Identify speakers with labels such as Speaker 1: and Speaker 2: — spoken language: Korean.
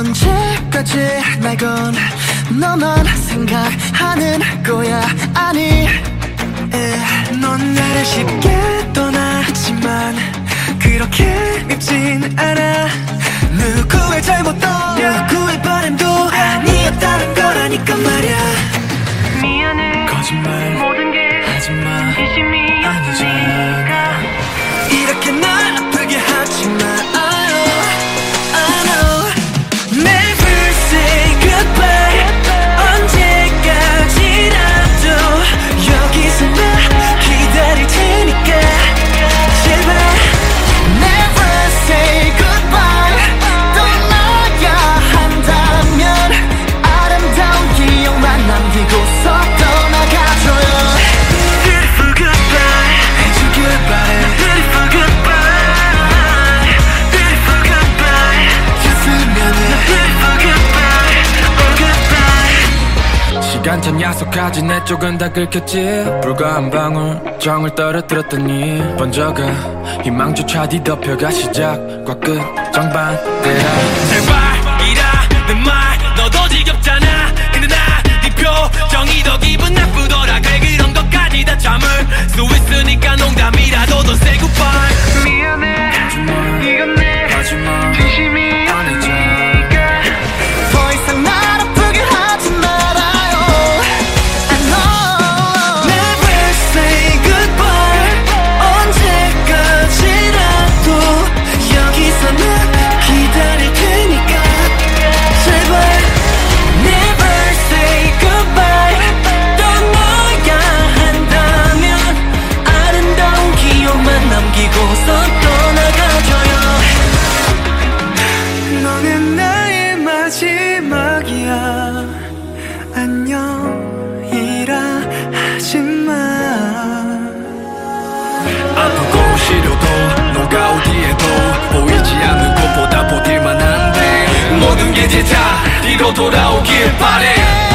Speaker 1: 언제까지 날 건 너만 생각하는 거야. 아니 넌 나를 쉽게 떠나지만 그렇게 밉진 않아. 누구의 잘못도 누구의 바람도 아니었다는 거라니까 말야.
Speaker 2: 미안해
Speaker 1: 거짓말
Speaker 2: 모든 게
Speaker 1: 하지마
Speaker 2: 진심이
Speaker 1: 아니잖아. 이렇게 날 아프게 하지마. I know never say goodbye. 언제까지라도 여기서 나 기다릴 테니까 제발 never say goodbye. 떠나야 한다면 아름다운 기억만 남기고서 떠나가줘요. Beautiful goodbye 해주길 바래. Beautiful goodbye Beautiful goodbye 줬으면 해. Beautiful goodbye Oh goodbye.
Speaker 3: 시간참 약속하지 내 쪽은 다 긁혔지. 불과 한 방울 정을 떨어뜨렸더니 번져가 희망조차 뒤덮여가 시작과 끝 정반대라. 제발이라는 말 너도 지겹잖아. 근데 나 네 표정이 더 기분 나쁘더라. 그래 그런 것까지 다 참을 수 있으니까 농담이라도 don't say goodbye.
Speaker 2: 미안해 이건 내
Speaker 3: 하지마
Speaker 2: 진심이
Speaker 3: 아니잖아.
Speaker 1: 더 이상 날 아프게 하지 말아요. I know never say goodbye. 언제까지라도 여기서 나 기다릴 테니까 제발 never say goodbye. 떠나야 한다면 아름다운 기억만 남기고서 떠나가줘요. 너는 나의 마지막이야. 안녕이라 하지마.
Speaker 3: 아프고 시려도 너가 어디에도 보이지 않는 곳보다 버틸만 한데 모든 게 제자 뒤로 돌아오길 바래.